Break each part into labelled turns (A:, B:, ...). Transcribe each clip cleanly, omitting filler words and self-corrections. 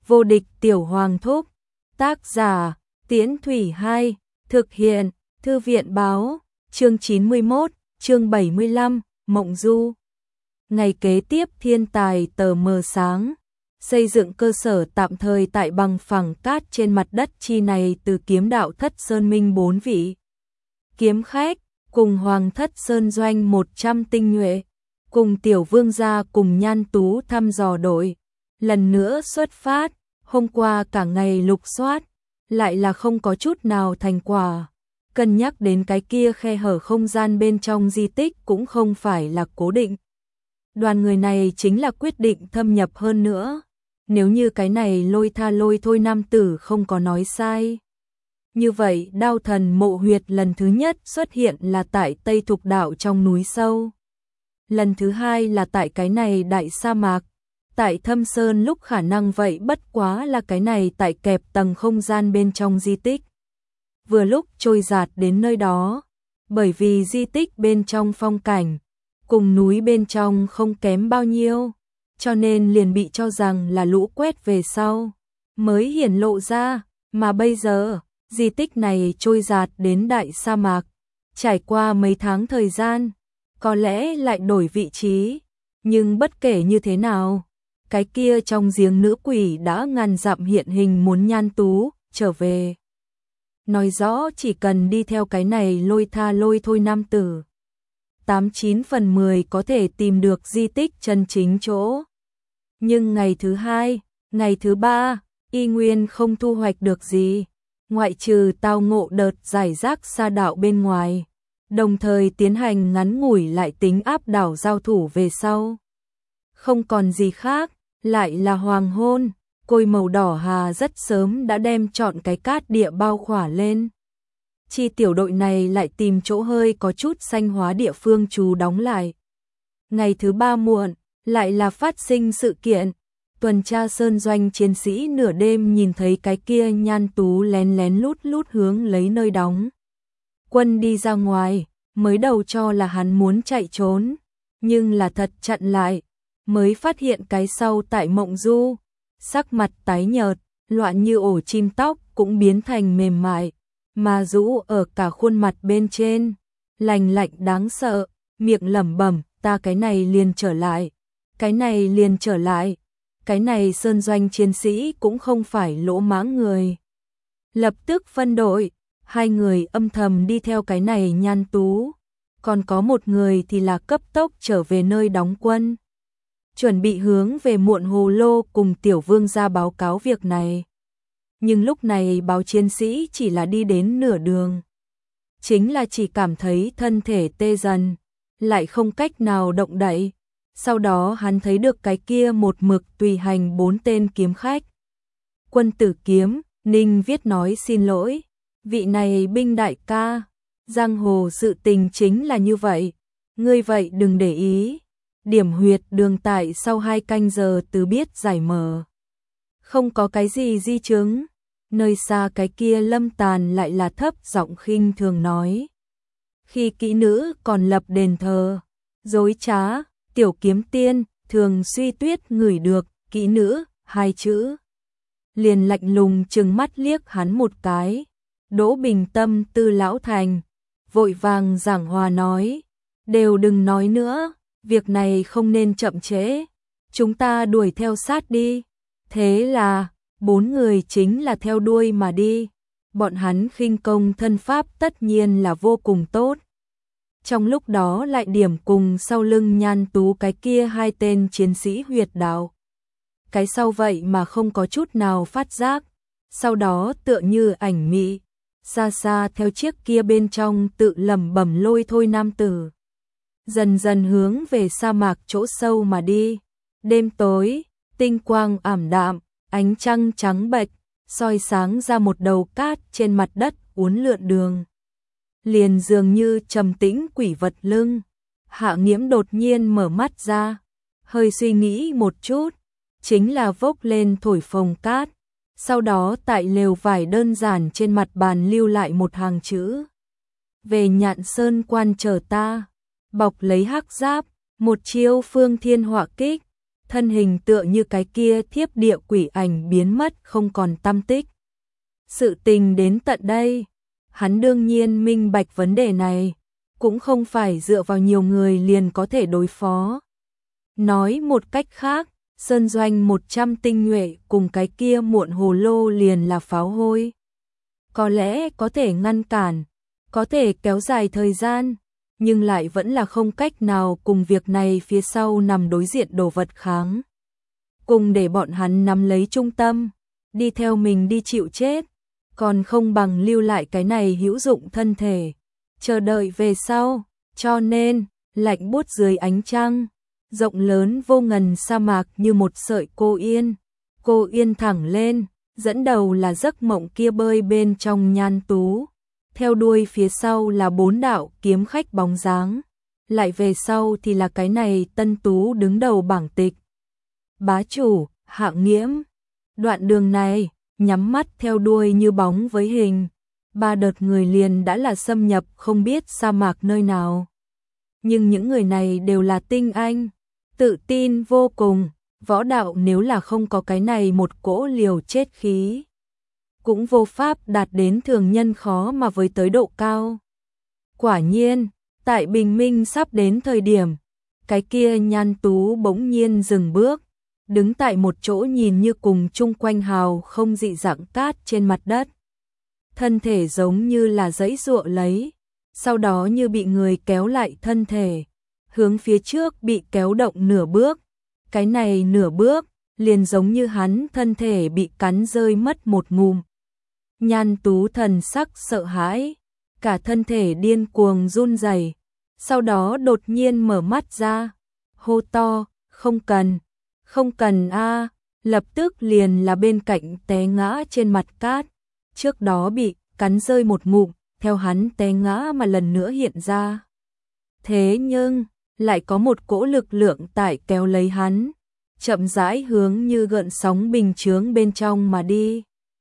A: Vô địch tiểu hoàng thúc. Tác giả, Tiễn Thủy 2, thực hiện, Thư viện báo, chương 91, chương 75, Mộng Du. Ngày kế tiếp thiên tài tờ mờ sáng, xây dựng cơ sở tạm thời tại bằng phẳng cát trên mặt đất chi này từ kiếm đạo Thất Sơn Minh 4 vị kiếm khách, cùng Hoàng Thất Sơn Doanh 100 tinh nhuệ, cùng Tiểu Vương gia cùng Nhan Tú thăm dò đội, lần nữa xuất phát. Hôm qua cả ngày lục soát, lại là không có chút nào thành quả. Cân nhắc đến cái kia khe hở không gian bên trong di tích cũng không phải là cố định. Đoàn người này chính là quyết định thâm nhập hơn nữa. Nếu như cái này lôi thôi nam tử không có nói sai. Như vậy Đao Thần Mộ Huyệt lần thứ nhất xuất hiện là tại Tây Thục Đạo trong núi sâu. Lần thứ hai là tại cái này đại sa mạc. Tại Thâm Sơn lúc khả năng vậy bất quá là cái này tại kẹp tầng không gian bên trong di tích. Vừa lúc trôi dạt đến nơi đó, bởi vì di tích bên trong phong cảnh, cùng núi bên trong không kém bao nhiêu, cho nên liền bị cho rằng là lũ quét về sau, mới hiển lộ ra, mà bây giờ, di tích này trôi dạt đến đại sa mạc, trải qua mấy tháng thời gian, có lẽ lại đổi vị trí, nhưng bất kể như thế nào, cái kia trong giếng nữ quỷ đã ngàn dặm hiện hình muốn Nhan Tú trở về. Nói rõ chỉ cần đi theo cái này lôi thôi nam tử, 89 phần 10 có thể tìm được di tích chân chính chỗ. Nhưng ngày thứ hai, ngày thứ ba, y nguyên không thu hoạch được gì, ngoại trừ tao ngộ đợt giải rác sa đạo bên ngoài, đồng thời tiến hành ngắn ngủi lại tính áp đảo giao thủ về sau. Không còn gì khác, lại là hoàng hôn, côi màu đỏ hà rất sớm đã đem trọn cái cát địa bao khỏa lên. Chi tiểu đội này lại tìm chỗ hơi có chút xanh hóa địa phương trú đóng lại. Ngày thứ ba muộn, lại là phát sinh sự kiện. Tuần tra Sơn Doanh chiến sĩ nửa đêm nhìn thấy cái kia Nhan Tú lén lén lút hướng lấy nơi đóng quân đi ra ngoài, mới đầu cho là hắn muốn chạy trốn, nhưng là thật chặn lại, mới phát hiện cái sau tại Mộng Du, sắc mặt tái nhợt, loạn như ổ chim tóc cũng biến thành mềm mại, mà rũ ở cả khuôn mặt bên trên, lành lạnh đáng sợ, miệng lẩm bẩm, ta cái này liền trở lại, cái này liền trở lại, cái này Sơn Doanh chiến sĩ cũng không phải lỗ mãng người. Lập tức phân đội, hai người âm thầm đi theo cái này Nhan Tú, còn có một người thì là cấp tốc trở về nơi đóng quân, chuẩn bị hướng về Muộn Hồ Lô cùng Tiểu Vương gia báo cáo việc này. Nhưng lúc này báo chiến sĩ chỉ là đi đến nửa đường, chính là chỉ cảm thấy thân thể tê dần, lại không cách nào động đậy. Sau đó hắn thấy được cái kia một mực tùy hành 4 tên kiếm khách. Quân Tử Kiếm, Ninh Viết nói xin lỗi, vị này binh đại ca, giang hồ sự tình chính là như vậy, ngươi vậy đừng để ý. Điểm huyệt đường tại sau 2 canh giờ từ biết giải mở. Không có cái gì di chứng. Nơi xa cái kia Lâm Tàn lại là thấp giọng khinh thường nói. Khi kỹ nữ còn lập đền thờ, dối trá, Tiểu Kiếm Tiên, Thường Suy Tuyết ngửi được, kỹ nữ, 2 chữ. Liền lạnh lùng trừng mắt liếc hắn một cái. Đỗ Bình Tâm Tư Lão Thành, vội vàng giảng hòa nói. Đều đừng nói nữa. Việc này không nên chậm trễ, chúng ta đuổi theo sát đi. Thế là, 4 người chính là theo đuôi mà đi. Bọn hắn khinh công thân pháp tất nhiên là vô cùng tốt. Trong lúc đó lại điểm cùng sau lưng Nhan Tú cái kia 2 tên chiến sĩ huyệt đạo. Cái sau vậy mà không có chút nào phát giác. Sau đó tựa như ảnh mị, xa xa theo chiếc kia bên trong tự lẩm bẩm lôi thôi nam tử. Dần dần hướng về sa mạc chỗ sâu mà đi. Đêm tối, tinh quang ảm đạm, ánh trăng trắng bệch, soi sáng ra một đầu cát trên mặt đất uốn lượn đường. Liền dường như trầm tĩnh quỷ vật lưng. Hạ Nghiễm đột nhiên mở mắt ra, hơi suy nghĩ một chút, chính là vốc lên thổi phồng cát. Sau đó tại lều vải đơn giản trên mặt bàn lưu lại một hàng chữ. Về Nhạn Sơn quan chờ ta. Bọc lấy hắc giáp, một chiêu phương thiên họa kích, thân hình tựa như cái kia thiếp địa quỷ ảnh biến mất không còn tăm tích. Sự tình đến tận đây, hắn đương nhiên minh bạch vấn đề này, cũng không phải dựa vào nhiều người liền có thể đối phó. Nói một cách khác, Sơn Doanh 100 tinh nhuệ cùng cái kia muộn hồ lô liền là pháo hôi. Có lẽ có thể ngăn cản, có thể kéo dài thời gian, nhưng lại vẫn là không cách nào cùng việc này phía sau nằm đối diện đồ vật kháng. Cùng để bọn hắn nắm lấy trung tâm, đi theo mình đi chịu chết, còn không bằng lưu lại cái này hữu dụng thân thể, chờ đợi về sau. Cho nên, lạnh buốt dưới ánh trăng, rộng lớn vô ngần sa mạc như một sợi cô yên thẳng lên, dẫn đầu là giấc mộng kia bơi bên trong Nhan Tú, theo đuôi phía sau là 4 đạo kiếm khách bóng dáng, lại về sau thì là cái này Tân Tú đứng đầu bảng tịch. Bá chủ, Hạng Nghiễm. Đoạn đường này, nhắm mắt theo đuôi như bóng với hình, 3 đợt người liền đã là xâm nhập không biết sa mạc nơi nào. Nhưng những người này đều là tinh anh, tự tin vô cùng, võ đạo nếu là không có cái này một cỗ liều chết khí, cũng vô pháp đạt đến thường nhân khó mà với tới độ cao. Quả nhiên, tại bình minh sắp đến thời điểm, cái kia Nhan Tú bỗng nhiên dừng bước, đứng tại một chỗ nhìn như cùng chung quanh hào không dị dạng cát trên mặt đất. Thân thể giống như là giãy giụa lấy, sau đó như bị người kéo lại thân thể, hướng phía trước bị kéo động nửa bước. Cái này nửa bước, liền giống như hắn thân thể bị cắn rơi mất một ngụm. Nhan Tú thần sắc sợ hãi, cả thân thể điên cuồng run rẩy, sau đó đột nhiên mở mắt ra, hô to, không cần a, lập tức liền là bên cạnh té ngã trên mặt cát, trước đó bị cắn rơi một ngụm, theo hắn té ngã mà lần nữa hiện ra. Thế nhưng, lại có một cỗ lực lượng tại kéo lấy hắn, chậm rãi hướng như gợn sóng bình chướng bên trong mà đi.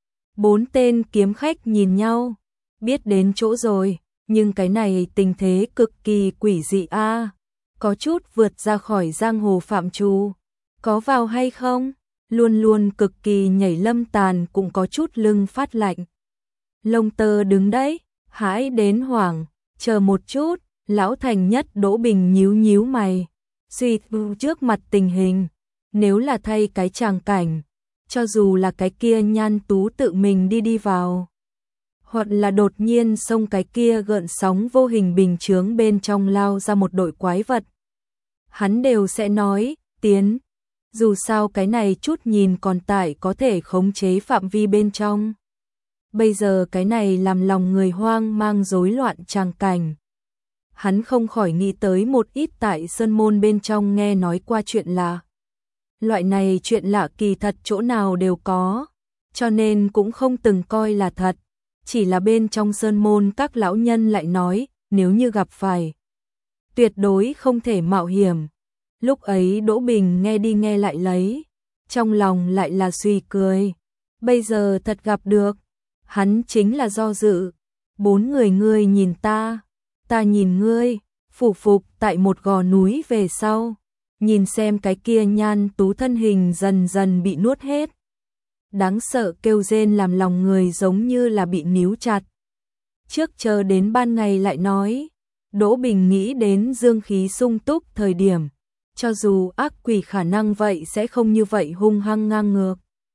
A: 4 tên kiếm khách nhìn nhau, biết đến chỗ rồi, nhưng cái này tình thế cực kỳ quỷ dị a, có chút vượt ra khỏi giang hồ phạm trù, có vào hay không? Luôn luôn cực kỳ nhảy Lâm Tàn cũng có chút lưng phát lạnh. Lông tơ đứng đấy, hãi đến hoảng, chờ một chút, lão thành nhất Đỗ Bình nhíu nhíu mày, suy tư trước mặt tình hình, nếu là thay cái tràng cảnh, cho dù là cái kia Nhan Tú tự mình đi vào, hoặc là đột nhiên xông cái kia gợn sóng vô hình bình chướng bên trong lao ra một đội quái vật, hắn đều sẽ nói, tiến, dù sao cái này chút nhìn còn tại có thể khống chế phạm vi bên trong. Bây giờ cái này làm lòng người hoang mang rối loạn tràng cảnh. Hắn không khỏi nghĩ tới một ít tại sơn môn bên trong nghe nói qua chuyện lạ. Loại này chuyện lạ kỳ thật chỗ nào đều có, cho nên cũng không từng coi là thật. Chỉ là bên trong sơn môn các lão nhân lại nói, nếu như gặp phải, tuyệt đối không thể mạo hiểm. Lúc ấy Đỗ Bình nghe đi nghe lại lấy, trong lòng lại là suy cười. Bây giờ thật gặp được, hắn chính là do dự. 4 người ngươi nhìn ta nhìn ngươi, phủ phục tại một gò núi về sau, nhìn xem cái kia Nhan Tú thân hình dần dần bị nuốt hết. Đáng sợ kêu rên làm lòng người giống như là bị níu chặt. Trước chờ đến ban ngày lại nói, Đỗ Bình nghĩ đến dương khí sung túc thời điểm, cho dù ác quỷ khả năng vậy sẽ không như vậy hung hăng ngang ngược.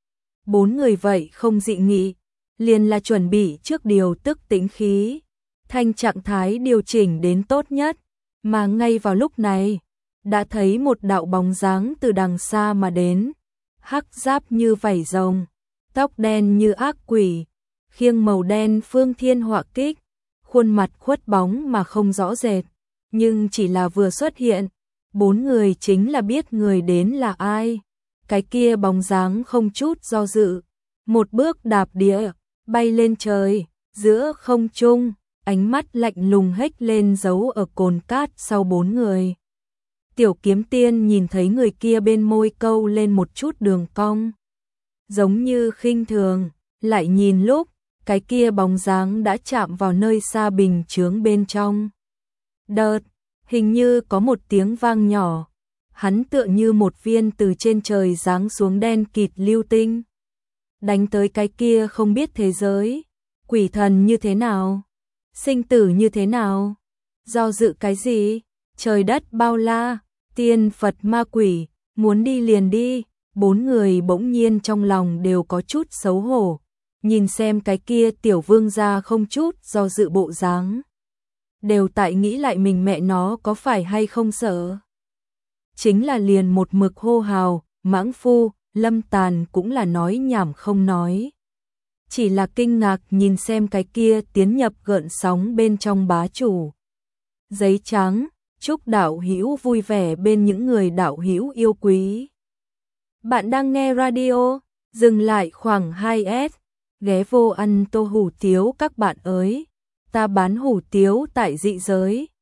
A: 4 người vậy không dị nghị, liền là chuẩn bị trước điều tức tĩnh khí, thành trạng thái điều chỉnh đến tốt nhất, mà ngay vào lúc này, đã thấy một đạo bóng dáng từ đằng xa mà đến, hắc giáp như vảy rồng, tóc đen như ác quỷ, khiêng màu đen phương thiên họa kích, khuôn mặt khuất bóng mà không rõ rệt, nhưng chỉ là vừa xuất hiện, 4 người chính là biết người đến là ai. Cái kia bóng dáng không chút do dự, một bước đạp địa, bay lên trời, giữa không trung, ánh mắt lạnh lùng hếch lên giấu ở cồn cát sau 4 người. Tiểu Kiếm Tiên nhìn thấy người kia bên môi câu lên một chút đường cong, giống như khinh thường, lại nhìn lúc, cái kia bóng dáng đã chạm vào nơi xa bình chướng bên trong. Đợt, hình như có một tiếng vang nhỏ, hắn tựa như một viên từ trên trời giáng xuống đen kịt lưu tinh. Đánh tới cái kia không biết thế giới, quỷ thần như thế nào, sinh tử như thế nào, do dự cái gì, trời đất bao la, tiên Phật ma quỷ, muốn đi liền đi. Bốn người bỗng nhiên trong lòng đều có chút xấu hổ, nhìn xem cái kia tiểu vương gia không chút do dự bộ dáng. Đều tại nghĩ lại mình mẹ nó có phải hay không sợ. Chính là liền một mực hô hào, mãng phu, Lâm Tàn cũng là nói nhảm không nói. Chỉ là kinh ngạc nhìn xem cái kia tiến nhập gợn sóng bên trong bá chủ. Giấy trắng, chúc đạo hữu vui vẻ bên những người đạo hữu yêu quý. Bạn đang nghe radio, dừng lại khoảng 2S, ghé vô ăn tô hủ tiếu các bạn ơi. Ta bán hủ tiếu tại dị giới,